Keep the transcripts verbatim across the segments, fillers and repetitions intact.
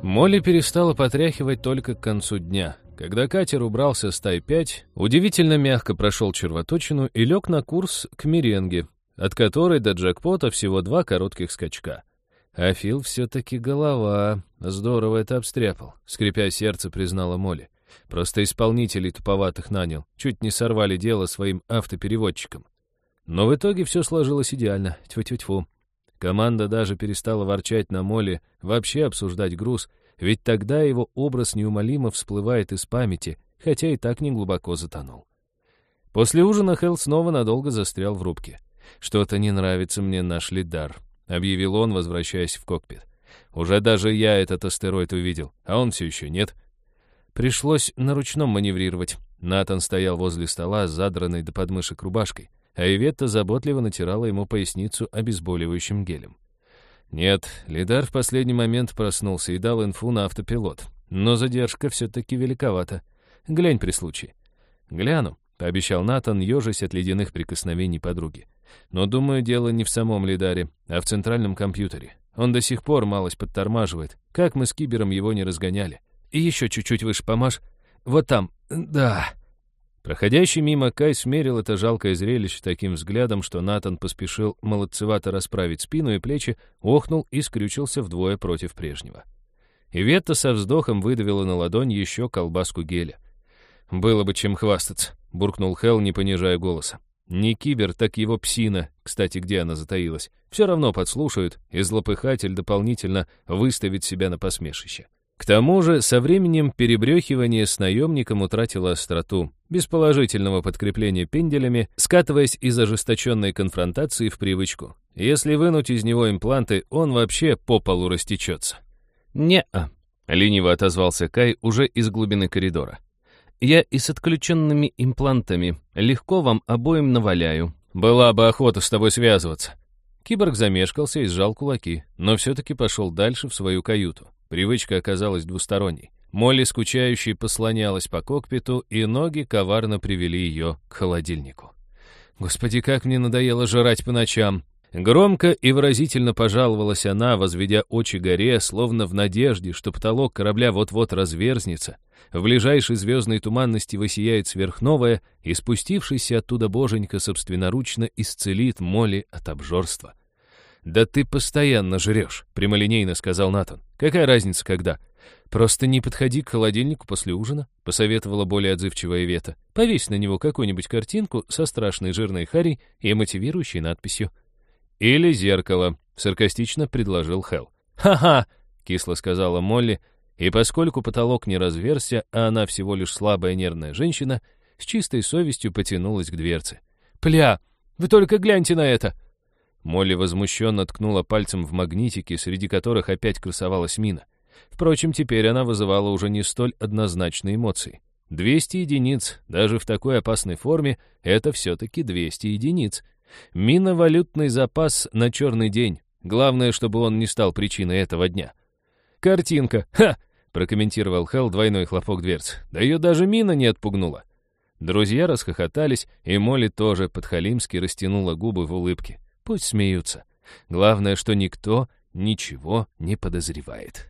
Молли перестала потряхивать только к концу дня. Когда катер убрался с Тай пять, удивительно мягко прошел червоточину и лег на курс к меренге, от которой до джекпота всего два коротких скачка. А Фил все-таки голова. Здорово это обстряпал, скрипя сердце, признала Молли. Просто исполнителей туповатых нанял. Чуть не сорвали дело своим автопереводчиком. Но в итоге все сложилось идеально. Тьфу-тьфу-тьфу. Команда даже перестала ворчать на Молли, вообще обсуждать груз, ведь тогда его образ неумолимо всплывает из памяти, хотя и так не глубоко затонул. После ужина Хелл снова надолго застрял в рубке. «Что-то не нравится мне наш лидар», — объявил он, возвращаясь в кокпит. «Уже даже я этот астероид увидел, а он все еще нет». Пришлось на ручном маневрировать. Натан стоял возле стола с задранной до подмышек рубашкой, а Иветта заботливо натирала ему поясницу обезболивающим гелем. Нет, лидар в последний момент проснулся и дал инфу на автопилот. Но задержка все-таки великовата. Глянь при случае. Гляну, пообещал Натан, ежась от ледяных прикосновений подруги. Но, думаю, дело не в самом лидаре, а в центральном компьютере. Он до сих пор малость подтормаживает. Как мы с Кибером его не разгоняли. И еще чуть-чуть выше помажь. Вот там. Да. Проходящий мимо Кай смерил это жалкое зрелище таким взглядом, что Натан поспешил молодцевато расправить спину и плечи, охнул и скрючился вдвое против прежнего. Иветта со вздохом выдавила на ладонь еще колбаску геля. «Было бы чем хвастаться», — буркнул Хелл, не понижая голоса. «Не Кибер, так его псина, кстати, где она затаилась, все равно подслушают, и злопыхатель дополнительно выставит себя на посмешище». К тому же, со временем перебрехивание с наемником утратило остроту, без положительного подкрепления пенделями, скатываясь из ожесточенной конфронтации в привычку. Если вынуть из него импланты, он вообще по полу растечется. «Не-а», — лениво отозвался Кай уже из глубины коридора. «Я и с отключенными имплантами легко вам обоим наваляю. Была бы охота с тобой связываться». Киборг замешкался и сжал кулаки, но все-таки пошел дальше в свою каюту. Привычка оказалась двусторонней. Молли, скучающей, послонялась по кокпиту, и ноги коварно привели ее к холодильнику. «Господи, как мне надоело жрать по ночам!» Громко и выразительно пожаловалась она, возведя очи горе, словно в надежде, что потолок корабля вот-вот разверзнется, в ближайшей звездной туманности высияет сверхновая, и спустившийся оттуда боженька собственноручно исцелит Молли от обжорства. «Да ты постоянно жрешь», — прямолинейно сказал Натан. «Какая разница, когда?» «Просто не подходи к холодильнику после ужина», — посоветовала более отзывчивая Ивета. «Повесь на него какую-нибудь картинку со страшной жирной харей и мотивирующей надписью». «Или зеркало», — саркастично предложил Хелл. «Ха-ха», — кисло сказала Молли, и поскольку потолок не разверзся, а она всего лишь слабая нервная женщина, с чистой совестью потянулась к дверце. «Пля, вы только гляньте на это!» Молли возмущенно ткнула пальцем в магнитики, среди которых опять красовалась мина. Впрочем, теперь она вызывала уже не столь однозначные эмоции. двести единиц, даже в такой опасной форме, это все-таки двести единиц. Миновалютный запас на черный день. Главное, чтобы он не стал причиной этого дня. «Картинка! Ха!» — прокомментировал Хелл двойной хлопок дверц. «Да ее даже мина не отпугнула». Друзья расхохотались, и Молли тоже подхалимски растянула губы в улыбке. Пусть смеются. Главное, что никто ничего не подозревает.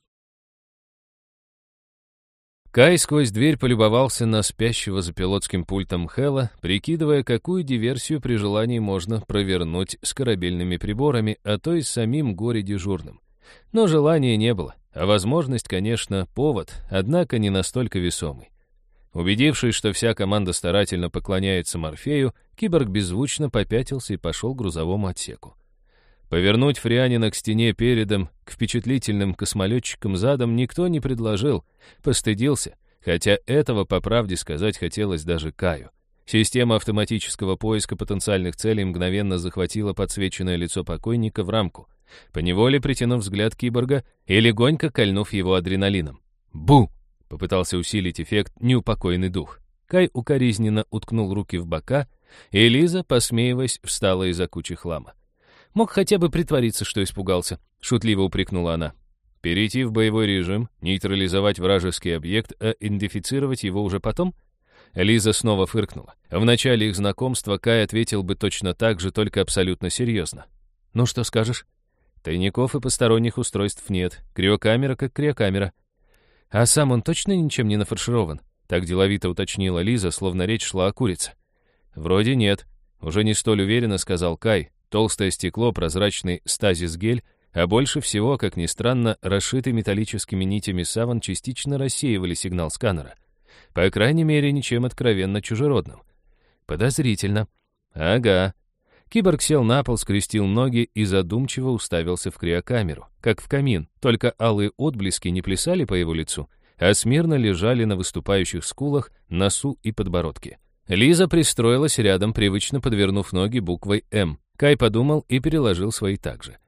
Кай сквозь дверь полюбовался на спящего за пилотским пультом Хэлла, прикидывая, какую диверсию при желании можно провернуть с корабельными приборами, а то и с самим горе-дежурным. Но желания не было, а возможность, конечно, повод, однако не настолько весомый. Убедившись, что вся команда старательно поклоняется Морфею, киборг беззвучно попятился и пошел к грузовому отсеку. Повернуть Фрианина к стене передом, к впечатлительным космолетчикам задом никто не предложил, постыдился, хотя этого, по правде сказать, хотелось даже Каю. Система автоматического поиска потенциальных целей мгновенно захватила подсвеченное лицо покойника в рамку, поневоле притянув взгляд киборга и легонько кольнув его адреналином. «Бу!» — попытался усилить эффект неупокоенный дух. Кай укоризненно уткнул руки в бока, и Лиза, посмеиваясь, встала из-за кучи хлама. «Мог хотя бы притвориться, что испугался», — шутливо упрекнула она. «Перейти в боевой режим, нейтрализовать вражеский объект, а идентифицировать его уже потом?» Лиза снова фыркнула. В начале их знакомства Кай ответил бы точно так же, только абсолютно серьезно. «Ну что скажешь?» Тайников и посторонних устройств нет. Криокамера как криокамера. А сам он точно ничем не нафарширован? Так деловито уточнила Лиза, словно речь шла о курице. Вроде нет. Уже не столь уверенно сказал Кай. Толстое стекло, прозрачный стазис-гель, а больше всего, как ни странно, расшитый металлическими нитями саван частично рассеивали сигнал сканера. По крайней мере, ничем откровенно чужеродным. Подозрительно. Ага. Киборг сел на пол, скрестил ноги и задумчиво уставился в криокамеру, как в камин, только алые отблески не плясали по его лицу, а смирно лежали на выступающих скулах, носу и подбородке. Лиза пристроилась рядом, привычно подвернув ноги буквой «М». Кай подумал и переложил свои также.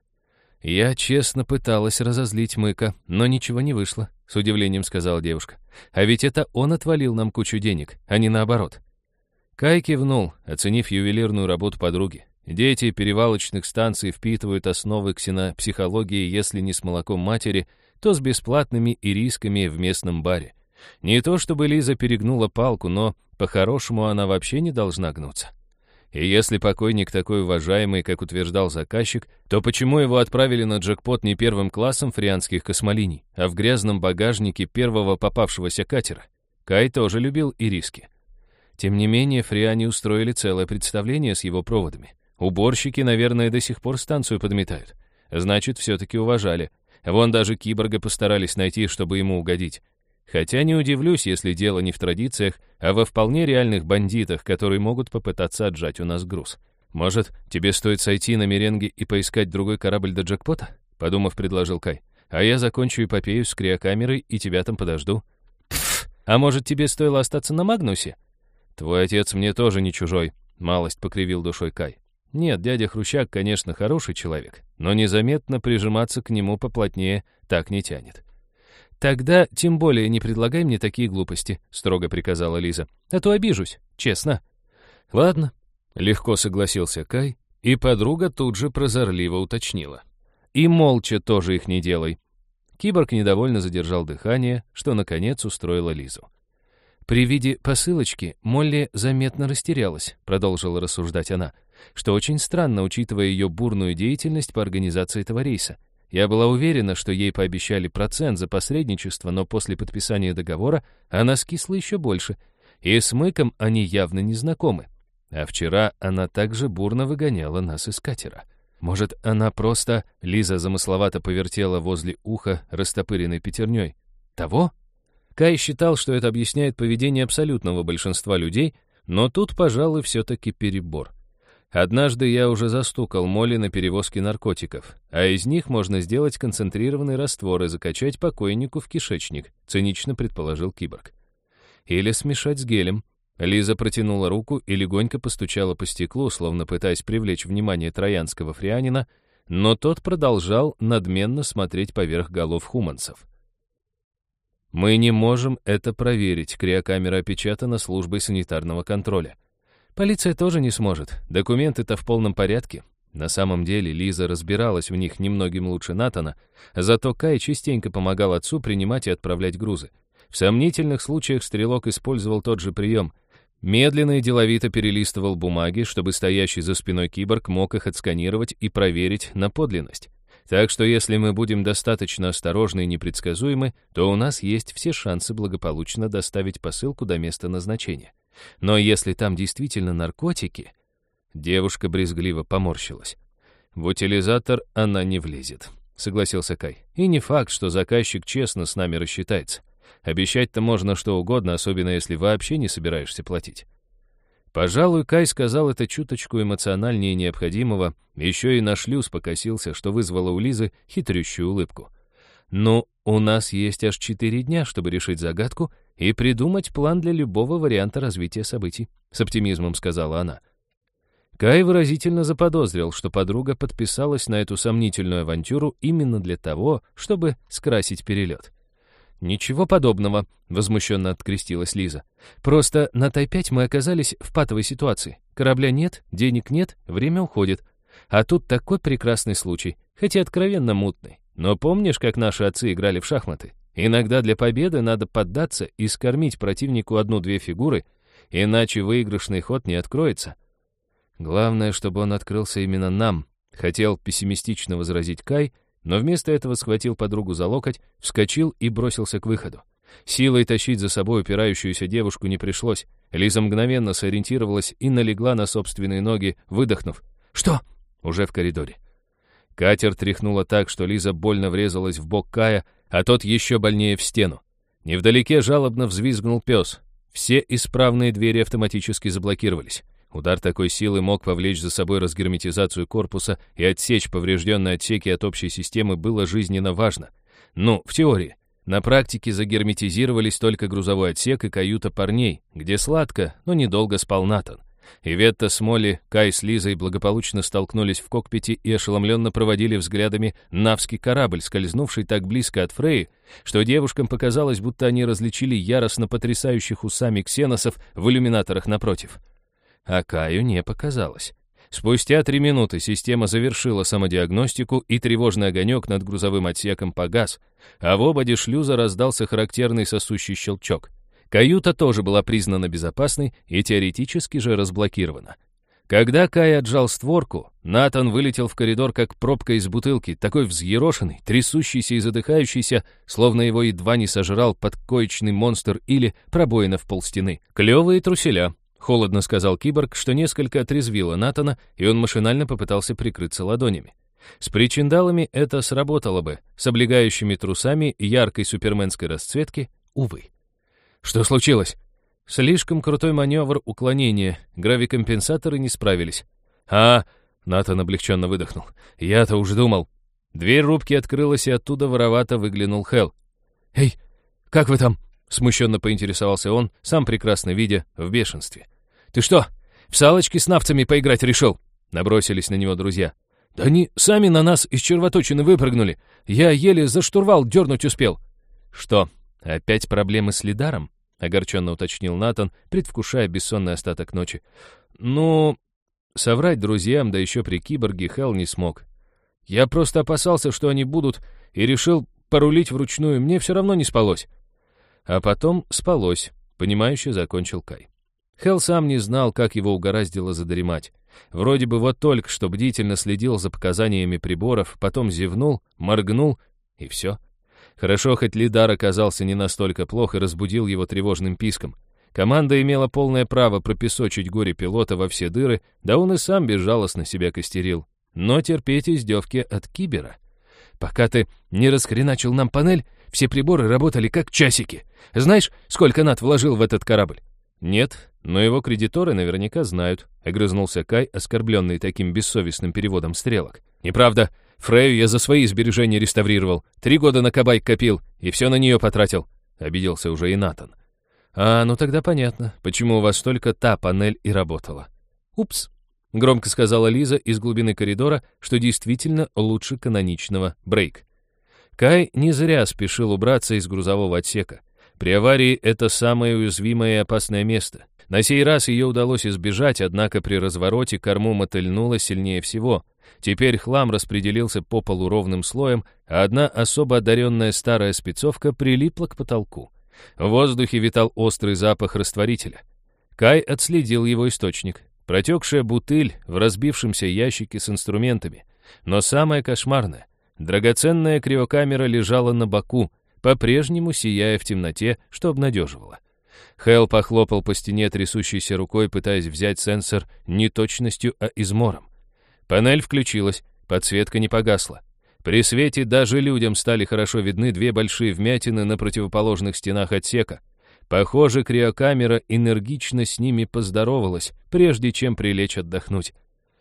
«Я честно пыталась разозлить Мыка, но ничего не вышло», — с удивлением сказала девушка. «А ведь это он отвалил нам кучу денег, а не наоборот». Кай кивнул, оценив ювелирную работу подруги. Дети перевалочных станций впитывают основы ксенопсихологии, если не с молоком матери, то с бесплатными ирисками в местном баре. Не то чтобы Лиза перегнула палку, но по-хорошему она вообще не должна гнуться. И если покойник такой уважаемый, как утверждал заказчик, то почему его отправили на джекпот не первым классом фрианских космолиний, а в грязном багажнике первого попавшегося катера? Кай тоже любил ириски. Тем не менее, фриане устроили целое представление с его проводами. Уборщики, наверное, до сих пор станцию подметают. Значит, все-таки уважали. Вон даже киборга постарались найти, чтобы ему угодить. Хотя не удивлюсь, если дело не в традициях, а во вполне реальных бандитах, которые могут попытаться отжать у нас груз. Может, тебе стоит сойти на меренге и поискать другой корабль до джекпота? Подумав, предложил Кай. А я закончу эпопею с криокамерой и тебя там подожду. Пф, а может, тебе стоило остаться на Магнусе? Твой отец мне тоже не чужой, малость покривил душой Кай. Нет, дядя Хрущак, конечно, хороший человек, но незаметно прижиматься к нему поплотнее так не тянет. «Тогда тем более не предлагай мне такие глупости», — строго приказала Лиза. «А то обижусь, честно». «Ладно», — легко согласился Кай, и подруга тут же прозорливо уточнила. «И молча тоже их не делай». Киборг недовольно задержал дыхание, что, наконец, устроило Лизу. «При виде посылочки Молли заметно растерялась», — продолжила рассуждать она, что очень странно, учитывая ее бурную деятельность по организации этого рейса. Я была уверена, что ей пообещали процент за посредничество, но после подписания договора она скисла еще больше, и с Мыком они явно не знакомы. А вчера она также бурно выгоняла нас из катера. Может, она просто... Лиза замысловато повертела возле уха растопыренной пятерней. Того? Кай считал, что это объясняет поведение абсолютного большинства людей, но тут, пожалуй, все-таки перебор. Однажды я уже застукал Молли на перевозке наркотиков, а из них можно сделать концентрированный раствор и закачать покойнику в кишечник, цинично предположил киборг. Или смешать с гелем. Лиза протянула руку и легонько постучала по стеклу, словно пытаясь привлечь внимание троянского фрианина, но тот продолжал надменно смотреть поверх голов хуманцев. «Мы не можем это проверить, криокамера опечатана службой санитарного контроля. Полиция тоже не сможет, документы-то в полном порядке». На самом деле Лиза разбиралась в них немногим лучше Натана, зато Кай частенько помогал отцу принимать и отправлять грузы. В сомнительных случаях стрелок использовал тот же прием. Медленно и деловито перелистывал бумаги, чтобы стоящий за спиной киборг мог их отсканировать и проверить на подлинность. Так что если мы будем достаточно осторожны и непредсказуемы, то у нас есть все шансы благополучно доставить посылку до места назначения. Но если там действительно наркотики... Девушка брезгливо поморщилась. В утилизатор она не влезет, согласился Кай. И не факт, что заказчик честно с нами рассчитается. Обещать-то можно что угодно, особенно если вообще не собираешься платить. Пожалуй, Кай сказал это чуточку эмоциональнее необходимого, еще и на шлюз покосился, что вызвало у Лизы хитрющую улыбку. «Ну, у нас есть аж четыре дня, чтобы решить загадку и придумать план для любого варианта развития событий», — с оптимизмом сказала она. Кай выразительно заподозрил, что подруга подписалась на эту сомнительную авантюру именно для того, чтобы скрасить перелет. «Ничего подобного», — возмущенно открестилась Лиза. «Просто на Тай пять мы оказались в патовой ситуации. Корабля нет, денег нет, время уходит. А тут такой прекрасный случай, хотя откровенно мутный. Но помнишь, как наши отцы играли в шахматы? Иногда для победы надо поддаться и скормить противнику одну-две фигуры, иначе выигрышный ход не откроется. Главное, чтобы он открылся именно нам», Хотел пессимистично возразить Кай, но вместо этого схватил подругу за локоть, вскочил и бросился к выходу. Силой тащить за собой упирающуюся девушку не пришлось. Лиза мгновенно сориентировалась и налегла на собственные ноги, выдохнув. «Что?» Уже в коридоре. Катер тряхнуло так, что Лиза больно врезалась в бок Кая, а тот еще больнее в стену. Невдалеке жалобно взвизгнул пес. Все исправные двери автоматически заблокировались. Удар такой силы мог повлечь за собой разгерметизацию корпуса, и отсечь поврежденные отсеки от общей системы было жизненно важно. Ну, в теории. На практике загерметизировались только грузовой отсек и каюта парней, где сладко, но недолго спал Натан. Иветта с Молли, Кай с Лизой благополучно столкнулись в кокпите и ошеломленно проводили взглядами навский корабль, скользнувший так близко от Фреи, что девушкам показалось, будто они различили яростно потрясающих усами ксеносов в иллюминаторах напротив. А Каю не показалось. Спустя три минуты система завершила самодиагностику, и тревожный огонек над грузовым отсеком погас, а в ободе шлюза раздался характерный сосущий щелчок. Каюта тоже была признана безопасной и теоретически же разблокирована. Когда Кай отжал створку, Натан вылетел в коридор, как пробка из бутылки, такой взъерошенный, трясущийся и задыхающийся, словно его едва не сожрал подкоечный монстр или пробоина в полстены. «Клевые труселя», — холодно сказал киборг, что несколько отрезвило Натана, и он машинально попытался прикрыться ладонями. С причиндалами это сработало бы, с облегающими трусами яркой суперменской расцветки — увы. «Что случилось?» «Слишком крутой маневр уклонения. Гравикомпенсаторы не справились». «А...» — Натан облегченно выдохнул. «Я-то уже думал». Дверь рубки открылась, и оттуда воровато выглянул Хэл. «Эй, как вы там?» — смущенно поинтересовался он, сам прекрасно видя, в бешенстве. «Ты что, в салочки с навцами поиграть решил?» — набросились на него друзья. «Да они сами на нас из червоточины выпрыгнули. Я еле за штурвал дернуть успел». «Что, опять проблемы с лидаром?» — огорченно уточнил Натан, предвкушая бессонный остаток ночи. «Ну...» Соврать друзьям, да еще при киборге, Хэл не смог. «Я просто опасался, что они будут, и решил порулить вручную. Мне все равно не спалось». А потом спалось, понимающе закончил Кай. Хэл сам не знал, как его угораздило задремать. Вроде бы вот только что бдительно следил за показаниями приборов, потом зевнул, моргнул, и все. Хорошо, хоть лидар оказался не настолько плох и разбудил его тревожным писком. Команда имела полное право пропесочить горе пилота во все дыры, да он и сам безжалостно себя костерил. Но терпеть издевки от кибера. «Пока ты не расхреначил нам панель, все приборы работали как часики. Знаешь, сколько Нат вложил в этот корабль?» «Нет, но его кредиторы наверняка знают», — огрызнулся Кай, оскорбленный таким бессовестным переводом стрелок. «Неправда. Фрею я за свои сбережения реставрировал. Три года на кабайк копил, и все на нее потратил», — обиделся уже и Натан. «А, ну тогда понятно, почему у вас только та панель и работала». «Упс», — громко сказала Лиза из глубины коридора, что действительно лучше каноничного брейк. Кай не зря спешил убраться из грузового отсека. При аварии это самое уязвимое и опасное место. На сей раз ее удалось избежать, однако при развороте корму мотыльнуло сильнее всего. Теперь хлам распределился по полу ровным слоем, а одна особо одаренная старая спецовка прилипла к потолку. В воздухе витал острый запах растворителя. Кай отследил его источник. Протекшая бутыль в разбившемся ящике с инструментами. Но самое кошмарное — драгоценная криокамера лежала на боку, по-прежнему сияя в темноте, что обнадеживало. Хэл похлопал по стене трясущейся рукой, пытаясь взять сенсор не точностью, а измором. Панель включилась, подсветка не погасла. При свете даже людям стали хорошо видны две большие вмятины на противоположных стенах отсека. Похоже, криокамера энергично с ними поздоровалась, прежде чем прилечь отдохнуть.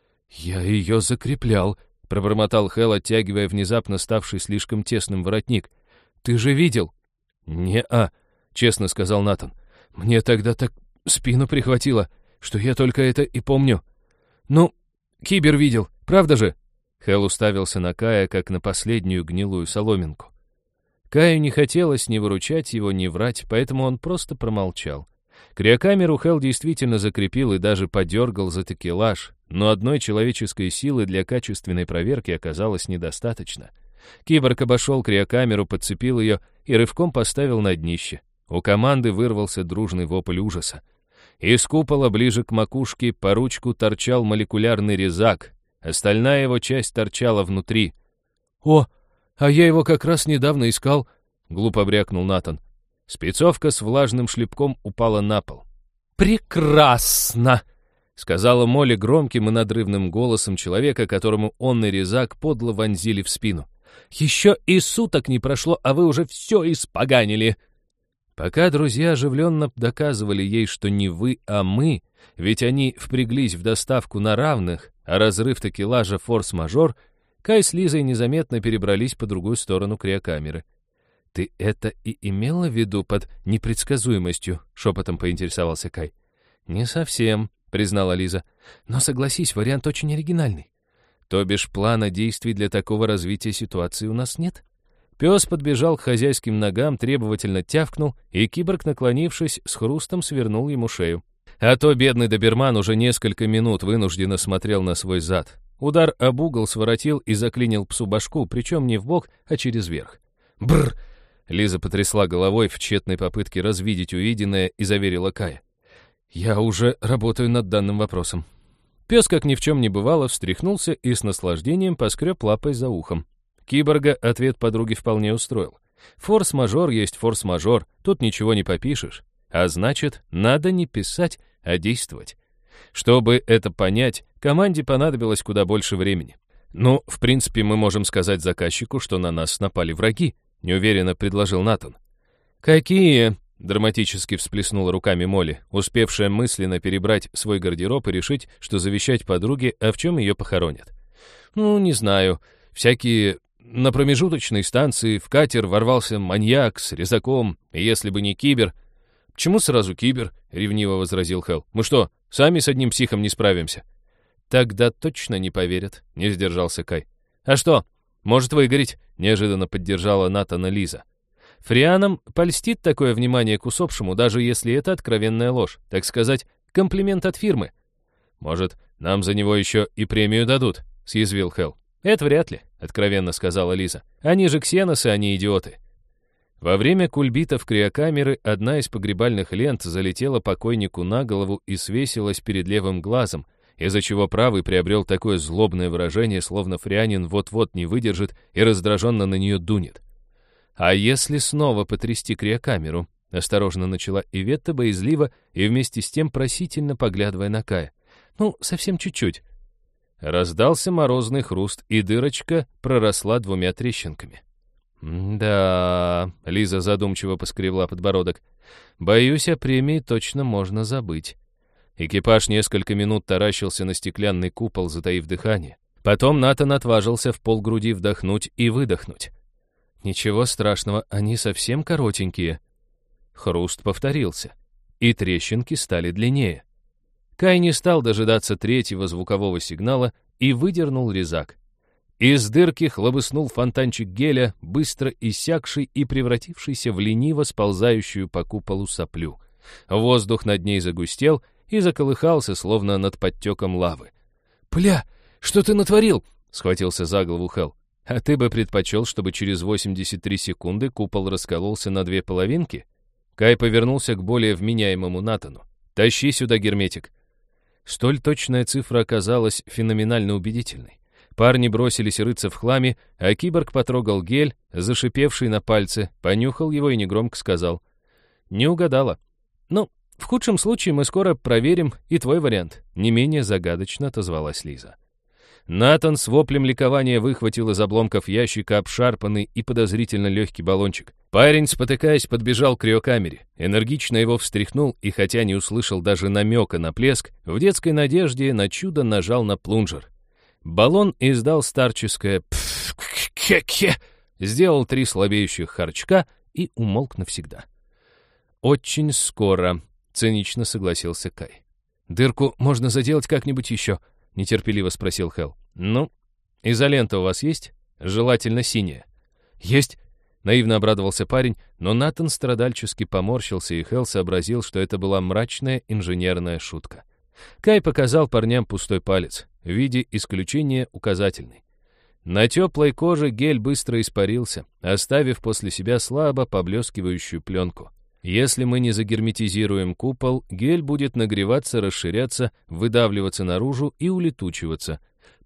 «Я ее закреплял», — пробормотал Хэл, оттягивая внезапно ставший слишком тесным воротник. «Ты же видел?» «Не-а», — честно сказал Натан. «Мне тогда так спину прихватило, что я только это и помню». «Ну, кибер видел, правда же?» Хэл уставился на Кая, как на последнюю гнилую соломинку. Каю не хотелось ни выручать его, ни врать, поэтому он просто промолчал. Криокамеру Хэл действительно закрепил и даже подергал за такелаж, но одной человеческой силы для качественной проверки оказалось недостаточно. Киборг обошел криокамеру, подцепил ее и рывком поставил на днище. У команды вырвался дружный вопль ужаса. Из купола ближе к макушке по ручку торчал молекулярный резак. остальная его часть торчала внутри. «О, а я его как раз недавно искал», — глупо брякнул Натан. Спецовка с влажным шлепком упала на пол. «Прекрасно!» — сказала Молли громким и надрывным голосом человека, которому он и резак подло вонзили в спину. «Еще и суток не прошло, а вы уже все испоганили!» Пока друзья оживленно доказывали ей, что не вы, а мы, ведь они впряглись в доставку на равных, а разрыв такелажа форс-мажор, Кай с Лизой незаметно перебрались по другую сторону криокамеры. «Ты это и имела в виду под непредсказуемостью?» — шепотом поинтересовался Кай. «Не совсем», — признала Лиза. «Но согласись, вариант очень оригинальный. То бишь плана действий для такого развития ситуации у нас нет?» Пес подбежал к хозяйским ногам, требовательно тявкнул, и киборг, наклонившись, с хрустом свернул ему шею. А то бедный доберман уже несколько минут вынужденно смотрел на свой зад. Удар об угол своротил и заклинил псу башку, причем не в бок, а через верх. «Бррр!» Лиза потрясла головой в тщетной попытке развидеть увиденное и заверила Кая. «Я уже работаю над данным вопросом». Пес, как ни в чем не бывало, встряхнулся и с наслаждением поскреб лапой за ухом. Киборга ответ подруги вполне устроил. Форс-мажор есть форс-мажор, тут ничего не попишешь. А значит, надо не писать, а действовать. Чтобы это понять, команде понадобилось куда больше времени. «Ну, в принципе, мы можем сказать заказчику, что на нас напали враги», — неуверенно предложил Натан. «Какие?» — драматически всплеснула руками Молли, успевшая мысленно перебрать свой гардероб и решить, что завещать подруге, а в чем ее похоронят. «Ну, не знаю. Всякие... На промежуточной станции в катер ворвался маньяк с резаком, и если бы не кибер...» «Почему сразу кибер?» — ревниво возразил Хэл. «Мы что, сами с одним психом не справимся?» «Тогда точно не поверят», — не сдержался Кай. «А что? Может выгореть?» — неожиданно поддержала Натана Лиза. «Фрианам польстит такое внимание к усопшему, даже если это откровенная ложь, так сказать, комплимент от фирмы». «Может, нам за него еще и премию дадут?» — съязвил Хэл. «Это вряд ли», — откровенно сказала Лиза. «Они же ксеносы, а не идиоты». Во время кульбитов криокамеры одна из погребальных лент залетела покойнику на голову и свесилась перед левым глазом, из-за чего правый приобрел такое злобное выражение, словно фрианин вот-вот не выдержит и раздраженно на нее дунет. «А если снова потрясти криокамеру?» — осторожно начала Иветта боязливо и вместе с тем просительно поглядывая на Кая. «Ну, совсем чуть-чуть». Раздался морозный хруст, и дырочка проросла двумя трещинками. «Да...» — Лиза задумчиво поскребла подбородок. «Боюсь, о премии точно можно забыть». Экипаж несколько минут таращился на стеклянный купол, затаив дыхание. Потом Натан отважился в полгруди вдохнуть и выдохнуть. «Ничего страшного, они совсем коротенькие». Хруст повторился, и трещинки стали длиннее. Кай не стал дожидаться третьего звукового сигнала и выдернул резак. Из дырки хлобыснул фонтанчик геля, быстро иссякший и превратившийся в лениво сползающую по куполу соплю. Воздух над ней загустел и заколыхался, словно над подтеком лавы. «Пля, что ты натворил?» — схватился за голову Хэл. «А ты бы предпочел, чтобы через восемьдесят три секунды купол раскололся на две половинки?» Кай повернулся к более вменяемому Натану. «Тащи сюда герметик». Столь точная цифра оказалась феноменально убедительной. Парни бросились рыться в хламе, а киборг потрогал гель, зашипевший на пальце, понюхал его и негромко сказал. «Не угадала. Ну, в худшем случае мы скоро проверим и твой вариант», — не менее загадочно отозвалась Лиза. Натан с воплем ликования выхватил из обломков ящика обшарпанный и подозрительно легкий баллончик. Парень, спотыкаясь, подбежал к криокамере, энергично его встряхнул и, хотя не услышал даже намека на плеск, в детской надежде на чудо нажал на плунжер. Баллон издал старческое «пф-ке-ке», сделал три слабеющих харчка и умолк навсегда. «Очень скоро», — цинично согласился Кай. «Дырку можно заделать как-нибудь еще?» — нетерпеливо спросил Хэл. «Ну, изолента у вас есть? Желательно синяя». «Есть!» — наивно обрадовался парень, но Натан страдальчески поморщился, и Хэл сообразил, что это была мрачная инженерная шутка. Кай показал парням пустой палец, в виде исключения указательный. На теплой коже гель быстро испарился, оставив после себя слабо поблескивающую пленку. Если мы не загерметизируем купол, гель будет нагреваться, расширяться, выдавливаться наружу и улетучиваться.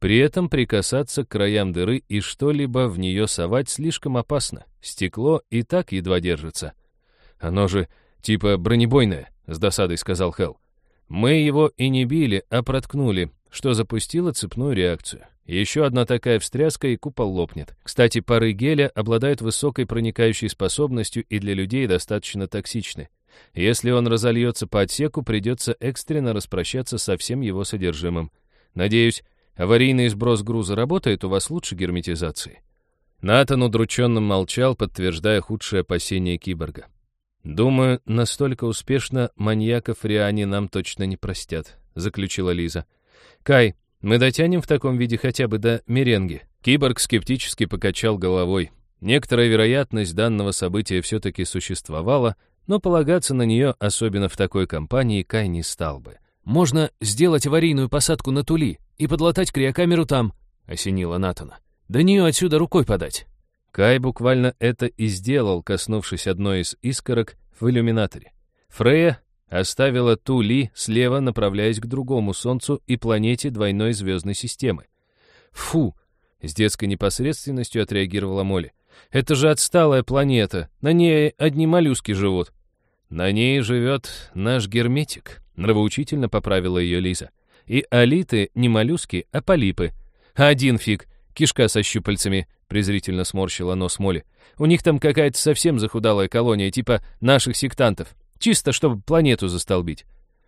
При этом прикасаться к краям дыры и что-либо в нее совать слишком опасно. Стекло и так едва держится. «Оно же типа бронебойное», — с досадой сказал Хелл. «Мы его и не били, а проткнули, что запустило цепную реакцию. Еще одна такая встряска, и купол лопнет. Кстати, пары геля обладают высокой проникающей способностью и для людей достаточно токсичны. Если он разольется по отсеку, придется экстренно распрощаться со всем его содержимым. Надеюсь, аварийный сброс груза работает у вас лучше герметизации». Натан удрученно молчал, подтверждая худшие опасения киборга. «Думаю, настолько успешно маньяков Риане нам точно не простят», — заключила Лиза. «Кай, мы дотянем в таком виде хотя бы до меренги». Киборг скептически покачал головой. Некоторая вероятность данного события все-таки существовала, но полагаться на нее, особенно в такой компании, Кай не стал бы. «Можно сделать аварийную посадку на Тули и подлатать криокамеру там», — осенило Натана. «До нее отсюда рукой подать». Кай буквально это и сделал, коснувшись одной из искорок в иллюминаторе. Фрея оставила Тули слева, направляясь к другому Солнцу и планете двойной звездной системы. «Фу!» — с детской непосредственностью отреагировала Молли. «Это же отсталая планета, на ней одни моллюски живут». «На ней живет наш герметик», — нравоучительно поправила ее Лиза. «И алиты не моллюски, а полипы. Один фиг, кишка со щупальцами», — презрительно сморщила нос Молли. «У них там какая-то совсем захудалая колония, типа наших сектантов. Чисто, чтобы планету застолбить».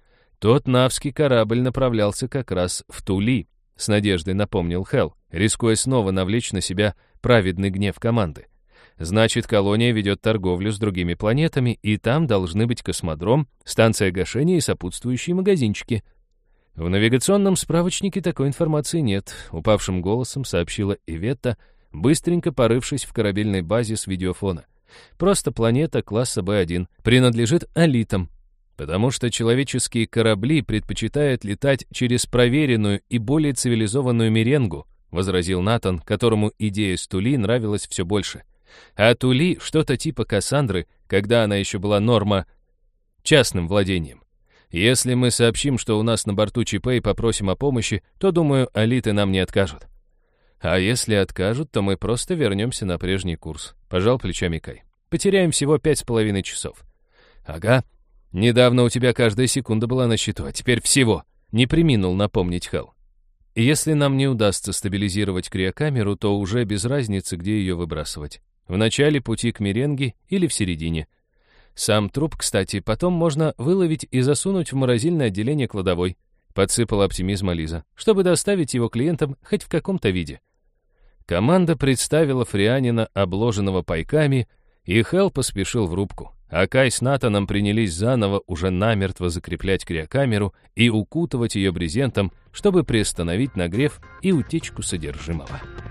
Тот навский корабль направлялся как раз в Тули, с надеждой напомнил Хелл, рискуя снова навлечь на себя праведный гнев команды. Значит, колония ведет торговлю с другими планетами, и там должны быть космодром, станция гашения и сопутствующие магазинчики. В навигационном справочнике такой информации нет, упавшим голосом сообщила Иветта, быстренько порывшись в корабельной базе с видеофона. Просто планета класса Бэ один принадлежит алитам, потому что человеческие корабли предпочитают летать через проверенную и более цивилизованную меренгу, возразил Натан, которому идея с Тули нравилась все больше. А Тули что-то типа Кассандры, когда она еще была норма частным владением. Если мы сообщим, что у нас на борту ЧП и попросим о помощи, то, думаю, алиты нам не откажут. А если откажут, то мы просто вернемся на прежний курс, пожал плечами Кай. Потеряем всего пять с половиной часов. Ага. Недавно у тебя каждая секунда была на счету, а теперь всего. Не преминул напомнить Хелл. Если нам не удастся стабилизировать криокамеру, то уже без разницы, где ее выбрасывать. В начале пути к меренге или в середине. Сам труп, кстати, потом можно выловить и засунуть в морозильное отделение кладовой, подсыпала оптимизма Лиза, чтобы доставить его клиентам хоть в каком-то виде. Команда представила Фрианина, обложенного пайками, и Хелл поспешил в рубку, а Кай с Натаном принялись заново уже намертво закреплять криокамеру и укутывать ее брезентом, чтобы приостановить нагрев и утечку содержимого.